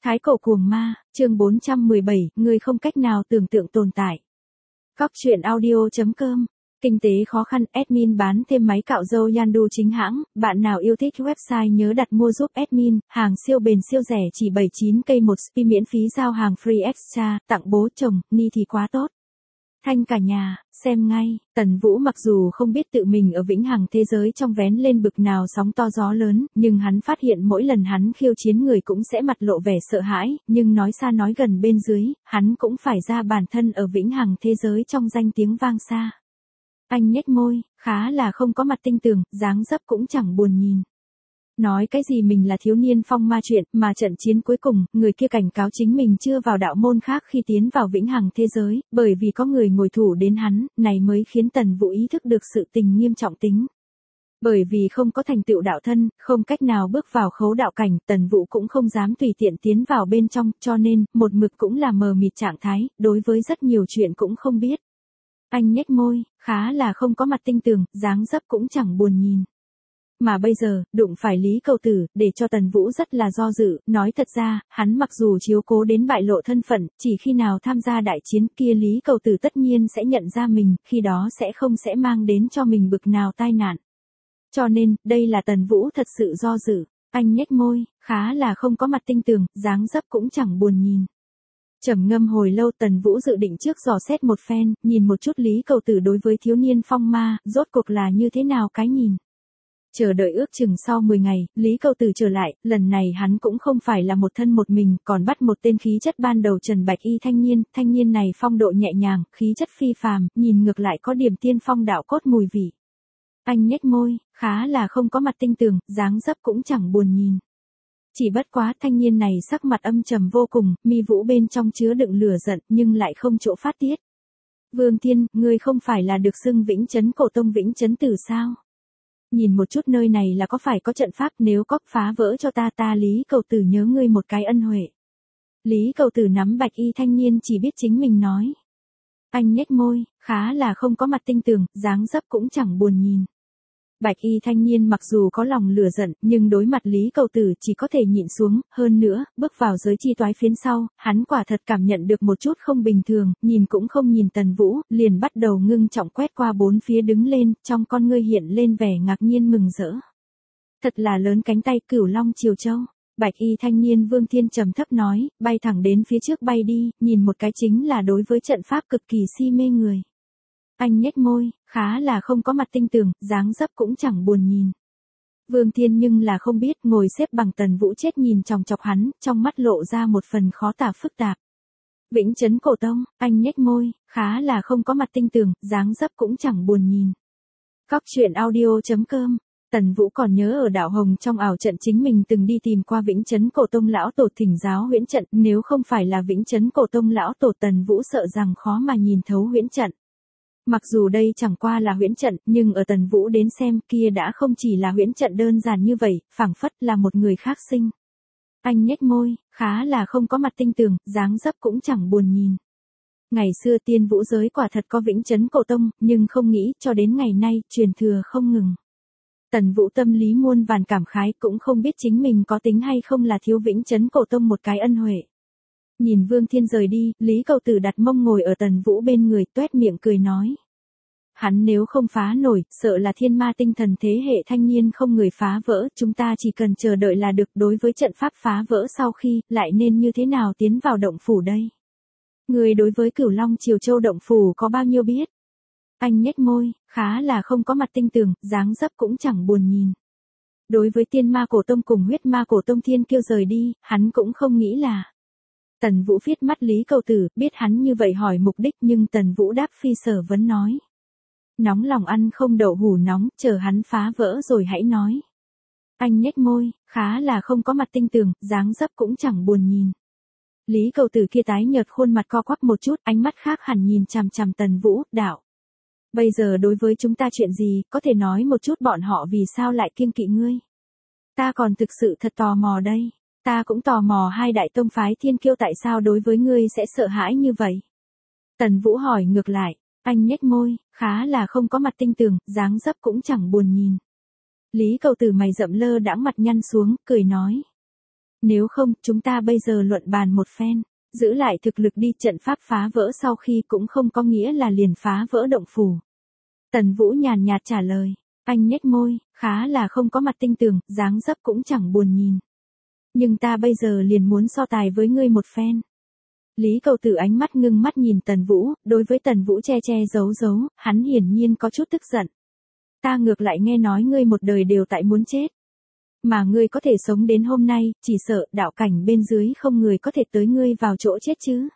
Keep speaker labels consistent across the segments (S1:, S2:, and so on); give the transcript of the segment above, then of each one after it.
S1: Thái cổ cuồng ma, chương 417, người không cách nào tưởng tượng tồn tại. Góc truyện audio.com. Kinh tế khó khăn, admin bán thêm máy cạo râu Yandu chính hãng, bạn nào yêu thích website nhớ đặt mua giúp admin, hàng siêu bền siêu rẻ chỉ 79k một spi miễn phí giao hàng free extra, tặng bố chồng, ni thì quá tốt. Thanh cả nhà, xem ngay, Tần Vũ mặc dù không biết tự mình ở vĩnh hằng thế giới trong vén lên bực nào sóng to gió lớn, nhưng hắn phát hiện mỗi lần hắn khiêu chiến người cũng sẽ mặt lộ vẻ sợ hãi, nhưng nói xa nói gần bên dưới, hắn cũng phải ra bản thân ở vĩnh hằng thế giới trong danh tiếng vang xa. Anh nhếch môi, khá là không có mặt tinh tường, dáng dấp cũng chẳng buồn nhìn. Nói cái gì mình là thiếu niên phong ma chuyện, mà trận chiến cuối cùng, người kia cảnh cáo chính mình chưa vào đạo môn khác khi tiến vào vĩnh hằng thế giới, bởi vì có người ngồi thủ đến hắn, này mới khiến Tần Vũ ý thức được sự tình nghiêm trọng tính. Bởi vì không có thành tựu đạo thân, không cách nào bước vào khấu đạo cảnh, Tần Vũ cũng không dám tùy tiện tiến vào bên trong, cho nên, một mực cũng là mờ mịt trạng thái, đối với rất nhiều chuyện cũng không biết. Anh nhếch môi, khá là không có mặt tinh tường, dáng dấp cũng chẳng buồn nhìn. Mà bây giờ, đụng phải Lý Cầu Tử, để cho Tần Vũ rất là do dự, nói thật ra, hắn mặc dù chiếu cố đến bại lộ thân phận, chỉ khi nào tham gia đại chiến kia Lý Cầu Tử tất nhiên sẽ nhận ra mình, khi đó sẽ mang đến cho mình bực nào tai nạn. Cho nên, đây là Tần Vũ thật sự do dự, anh nhếch môi, khá là không có mặt tinh tường, dáng dấp cũng chẳng buồn nhìn. Trầm ngâm hồi lâu Tần Vũ dự định trước dò xét một phen, nhìn một chút Lý Cầu Tử đối với thiếu niên phong ma, rốt cuộc là như thế nào cái nhìn. Chờ đợi ước chừng sau 10 ngày, Lý Cầu Tử trở lại, lần này hắn cũng không phải là một thân một mình, còn bắt một tên khí chất ban đầu trần bạch y thanh niên này phong độ nhẹ nhàng, khí chất phi phàm, nhìn ngược lại có điểm tiên phong đạo cốt mùi vị. Anh nhếch môi, khá là không có mặt tinh tường, dáng dấp cũng chẳng buồn nhìn. Chỉ bất quá thanh niên này sắc mặt âm trầm vô cùng, mi vũ bên trong chứa đựng lửa giận, nhưng lại không chỗ phát tiết. Vương Thiên, ngươi không phải là được xưng Vĩnh Chấn Cổ Tông Vĩnh Chấn Tử sao? Nhìn một chút nơi này là có phải có trận pháp, nếu có phá vỡ cho ta Lý Cầu Tử nhớ ngươi một cái ân huệ. Lý Cầu Tử nắm bạch y thanh niên chỉ biết chính mình nói. Anh nhếch môi, khá là không có mặt tinh tường, dáng dấp cũng chẳng buồn nhìn. Bạch y thanh niên mặc dù có lòng lửa giận, nhưng đối mặt Lý Cầu Tử chỉ có thể nhịn xuống, hơn nữa, bước vào giới chi toái phiến sau, hắn quả thật cảm nhận được một chút không bình thường, nhìn cũng không nhìn Tần Vũ, liền bắt đầu ngưng trọng quét qua bốn phía đứng lên, trong con ngươi hiện lên vẻ ngạc nhiên mừng rỡ. Thật là lớn cánh tay Cửu Long Triều Châu. Bạch y thanh niên Vương Thiên trầm thấp nói, bay thẳng đến phía trước bay đi, nhìn một cái chính là đối với trận pháp cực kỳ si mê người. Anh nhếch môi, khá là không có mặt tinh tường, dáng dấp cũng chẳng buồn nhìn. Vương Thiên nhưng là không biết, ngồi xếp bằng Tần Vũ chết nhìn chòng chọc hắn, trong mắt lộ ra một phần khó tả phức tạp. Vĩnh Chấn Cổ Tông, anh nhếch môi, khá là không có mặt tinh tường, dáng dấp cũng chẳng buồn nhìn. Góc truyện audio.com. Tần Vũ còn nhớ ở đảo Hồng trong ảo trận chính mình từng đi tìm qua Vĩnh Chấn Cổ Tông lão tổ thỉnh giáo huyễn trận, nếu không phải là Vĩnh Chấn Cổ Tông lão tổ Tần Vũ sợ rằng khó mà nhìn thấu huyễn trận. Mặc dù đây chẳng qua là huyễn trận, nhưng ở Tần Vũ đến xem kia đã không chỉ là huyễn trận đơn giản như vậy, phảng phất là một người khác sinh. Anh nhếch môi, khá là không có mặt tinh tường, dáng dấp cũng chẳng buồn nhìn. Ngày xưa Tiên Vũ giới quả thật có Vĩnh Chấn Cổ Tông, nhưng không nghĩ cho đến ngày nay truyền thừa không ngừng. Tần Vũ tâm lý muôn vàn cảm khái, cũng không biết chính mình có tính hay không là thiếu Vĩnh Chấn Cổ Tông một cái ân huệ. Nhìn Vương Thiên rời đi, Lý Cầu Tử đặt mông ngồi ở Tần Vũ bên người, toét miệng cười nói. Hắn nếu không phá nổi, sợ là thiên ma tinh thần thế hệ thanh niên không người phá vỡ, chúng ta chỉ cần chờ đợi là được. Đối với trận pháp phá vỡ sau khi, lại nên như thế nào tiến vào động phủ đây? Người đối với Cửu Long Triều Châu động phủ có bao nhiêu biết? Anh nhếch môi, khá là không có mặt tinh tường, dáng dấp cũng chẳng buồn nhìn. Đối với tiên ma cổ tông cùng huyết ma cổ tông thiên kiêu rời đi, hắn cũng không nghĩ là. Tần Vũ viết mắt Lý Cầu Tử, biết hắn như vậy hỏi mục đích, nhưng Tần Vũ đáp phi sở vấn nói. Nóng lòng ăn không đậu hủ nóng, chờ hắn phá vỡ rồi hãy nói. Anh nhếch môi, khá là không có mặt tinh tường, dáng dấp cũng chẳng buồn nhìn. Lý Cầu Tử kia tái nhợt khuôn mặt co quắp một chút, ánh mắt khác hẳn nhìn chằm chằm Tần Vũ, đạo. Bây giờ đối với chúng ta chuyện gì, có thể nói một chút bọn họ vì sao lại kiêng kỵ ngươi? Ta còn thực sự thật tò mò đây. Ta cũng tò mò hai đại tông phái thiên kiêu tại sao đối với ngươi sẽ sợ hãi như vậy. Tần Vũ hỏi ngược lại, anh nhếch môi, khá là không có mặt tinh tường, dáng dấp cũng chẳng buồn nhìn. Lý Cầu Tử mày rậm lơ đãng mặt nhăn xuống, cười nói. Nếu không, chúng ta bây giờ luận bàn một phen. Giữ lại thực lực đi, trận pháp phá vỡ sau khi cũng không có nghĩa là liền phá vỡ động phủ. Tần Vũ nhàn nhạt trả lời. Anh nhếch môi, khá là không có mặt tinh tường, dáng dấp cũng chẳng buồn nhìn. Nhưng ta bây giờ liền muốn so tài với ngươi một phen. Lý Cầu Tử ánh mắt ngưng mắt nhìn Tần Vũ, đối với Tần Vũ che che giấu giấu, hắn hiển nhiên có chút tức giận. Ta ngược lại nghe nói ngươi một đời đều tại muốn chết. Mà ngươi có thể sống đến hôm nay, chỉ sợ đạo cảnh bên dưới không người có thể tới ngươi vào chỗ chết chứ.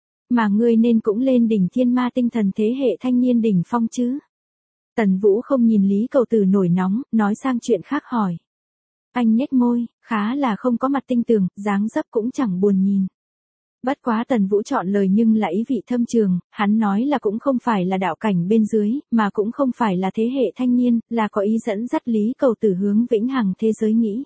S1: Mà ngươi nên cũng lên đỉnh thiên ma tinh thần thế hệ thanh niên đỉnh phong chứ. Tần Vũ không nhìn Lý Cầu Tử nổi nóng, nói sang chuyện khác hỏi. Anh nhếch môi, khá là không có mặt tinh tường, dáng dấp cũng chẳng buồn nhìn. Bất quá Tần Vũ chọn lời nhưng là ý vị thâm trường, hắn nói là cũng không phải là đạo cảnh bên dưới, mà cũng không phải là thế hệ thanh niên, là có ý dẫn dắt Lý Cầu Tử hướng vĩnh hằng thế giới nghĩ.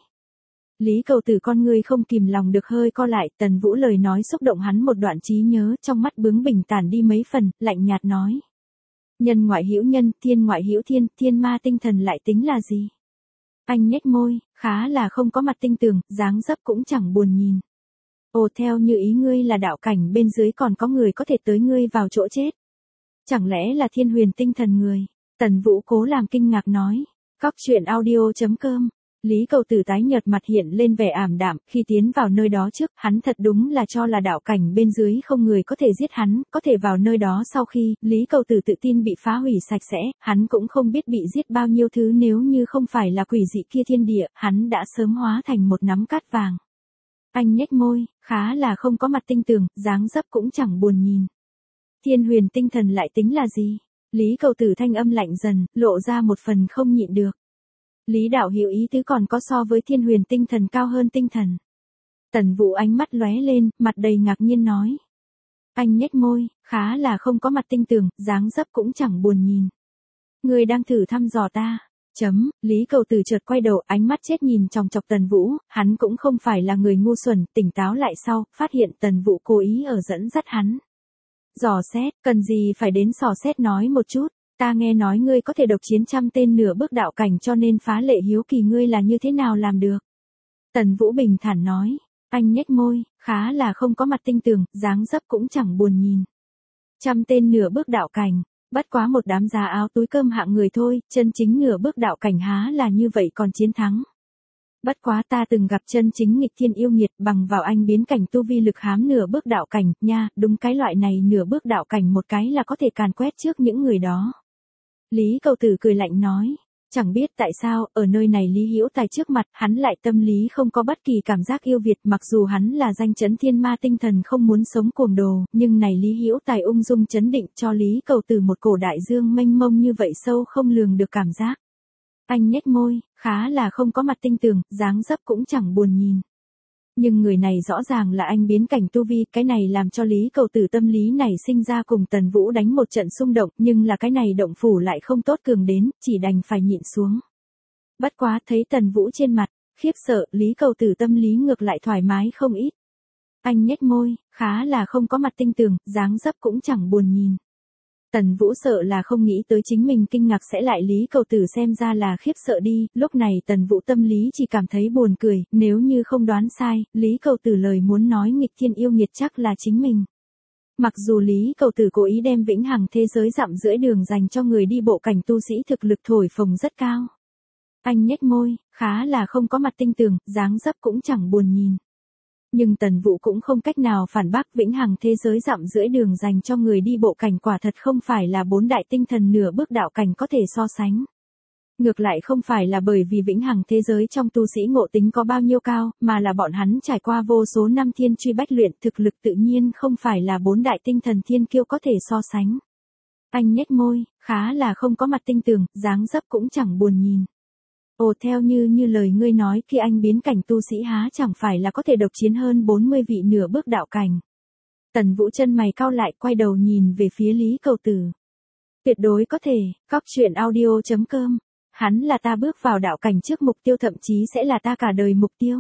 S1: Lý Cầu Tử con người không kìm lòng được hơi co lại, Tần Vũ lời nói xúc động hắn một đoạn trí nhớ, trong mắt bướng bỉnh tản đi mấy phần, lạnh nhạt nói. Nhân ngoại hữu nhân, thiên ngoại hữu thiên, thiên ma tinh thần lại tính là gì? Anh nhếch môi, khá là không có mặt tinh tường, dáng dấp cũng chẳng buồn nhìn. Ồ, theo như ý ngươi là đạo cảnh bên dưới còn có người có thể tới ngươi vào chỗ chết. Chẳng lẽ là thiên huyền tinh thần người? Tần Vũ cố làm kinh ngạc nói. Cóc truyện audio.com. Lý Cầu Tử tái nhợt mặt hiện lên vẻ ảm đạm, khi tiến vào nơi đó trước, hắn thật đúng là cho là đạo cảnh bên dưới không người có thể giết hắn, có thể vào nơi đó sau khi, Lý Cầu Tử tự tin bị phá hủy sạch sẽ, hắn cũng không biết bị giết bao nhiêu thứ nếu như không phải là quỷ dị kia thiên địa, hắn đã sớm hóa thành một nắm cát vàng. Anh nhếch môi, khá là không có mặt tinh tường, dáng dấp cũng chẳng buồn nhìn. Thiên huyền tinh thần lại tính là gì? Lý Cầu Tử thanh âm lạnh dần, lộ ra một phần không nhịn được. Lý đạo hữu ý tứ còn có so với thiên huyền tinh thần cao hơn tinh thần. Tần Vũ ánh mắt lóe lên, mặt đầy ngạc nhiên nói. Anh nhếch môi, khá là không có mặt tinh tường, dáng dấp cũng chẳng buồn nhìn. Người đang thử thăm dò ta. Lý Cầu Tử chợt quay đầu, ánh mắt chết nhìn chòng chọc Tần Vũ, hắn cũng không phải là người ngu xuẩn, tỉnh táo lại sau, phát hiện Tần Vũ cố ý ở dẫn dắt hắn. Dò xét, cần gì phải đến dò xét nói một chút, ta nghe nói ngươi có thể độc chiến 100 tên nửa bước đạo cảnh cho nên phá lệ hiếu kỳ ngươi là như thế nào làm được. Tần Vũ bình thản nói, anh nhếch môi, khá là không có mặt tinh tường, dáng dấp cũng chẳng buồn nhìn. 100 tên nửa bước đạo cảnh. Bất quá một đám giá áo túi cơm hạng người thôi, chân chính nửa bước đạo cảnh há là như vậy còn chiến thắng. Bất quá ta từng gặp chân chính nghịch thiên yêu nghiệt bằng vào anh biến cảnh tu vi lực hám nửa bước đạo cảnh, nha, đúng cái loại này nửa bước đạo cảnh một cái là có thể càn quét trước những người đó. Lý Cầu Tử cười lạnh nói, chẳng biết tại sao, ở nơi này Lý Hữu Tài trước mặt, hắn lại tâm lý không có bất kỳ cảm giác yêu Việt, mặc dù hắn là danh chấn thiên ma tinh thần không muốn sống cuồng đồ, nhưng này Lý Hữu Tài ung dung chấn định cho Lý Cầu Tử một cổ đại dương mênh mông như vậy sâu không lường được cảm giác. Anh nhếch môi, khá là không có mặt tinh tường, dáng dấp cũng chẳng buồn nhìn. Nhưng người này rõ ràng là anh biến cảnh tu vi, cái này làm cho Lý Cầu Tử tâm lý này sinh ra cùng Tần Vũ đánh một trận xung động, nhưng là cái này động phủ lại không tốt cường đến, chỉ đành phải nhịn xuống. Bất quá thấy Tần Vũ trên mặt, khiếp sợ, Lý Cầu Tử tâm lý ngược lại thoải mái không ít. Anh nhếch môi, khá là không có mặt tinh tường, dáng dấp cũng chẳng buồn nhìn. Tần Vũ sợ là không nghĩ tới chính mình kinh ngạc sẽ lại Lý Cầu Tử xem ra là khiếp sợ đi, lúc này Tần Vũ tâm lý chỉ cảm thấy buồn cười, nếu như không đoán sai, Lý Cầu Tử lời muốn nói nghịch thiên yêu nghiệt chắc là chính mình. Mặc dù Lý Cầu Tử cố ý đem vĩnh hằng thế giới dặm rưỡi đường dành cho người đi bộ cảnh tu sĩ thực lực thổi phồng rất cao. Anh nhếch môi, khá là không có mặt tinh tường, dáng dấp cũng chẳng buồn nhìn. Nhưng Tần Vũ cũng không cách nào phản bác vĩnh hằng thế giới dặm rưỡi đường dành cho người đi bộ cảnh quả thật không phải là 4 đại tinh thần nửa bước đạo cảnh có thể so sánh. Ngược lại không phải là bởi vì vĩnh hằng thế giới trong tu sĩ ngộ tính có bao nhiêu cao, mà là bọn hắn trải qua vô số năm thiên truy bách luyện thực lực tự nhiên không phải là 4 đại tinh thần thiên kiêu có thể so sánh. Anh nhếch môi, khá là không có mặt tinh tường, dáng dấp cũng chẳng buồn nhìn. Ồ, theo như lời ngươi nói khi anh biến cảnh tu sĩ há chẳng phải là có thể độc chiến hơn 40 vị nửa bước đạo cảnh. Tần Vũ chân mày cau lại quay đầu nhìn về phía Lý Cầu Tử. Tuyệt đối có thể, cóc truyện audio.com. Hắn là ta bước vào đạo cảnh trước mục tiêu thậm chí sẽ là ta cả đời mục tiêu.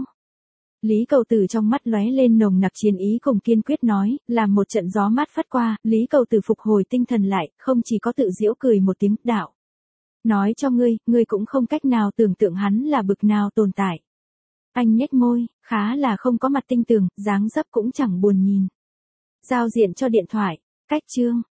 S1: Lý Cầu Tử trong mắt lóe lên nồng nặc chiến ý cùng kiên quyết nói, làm một trận gió mát phất qua, Lý Cầu Tử phục hồi tinh thần lại, không chỉ có tự giễu cười một tiếng, đạo. Nói cho ngươi cũng không cách nào tưởng tượng hắn là bực nào tồn tại. Anh nhếch môi, khá là không có mặt tinh tường, dáng dấp cũng chẳng buồn nhìn. Giao diện cho điện thoại. Cách chương.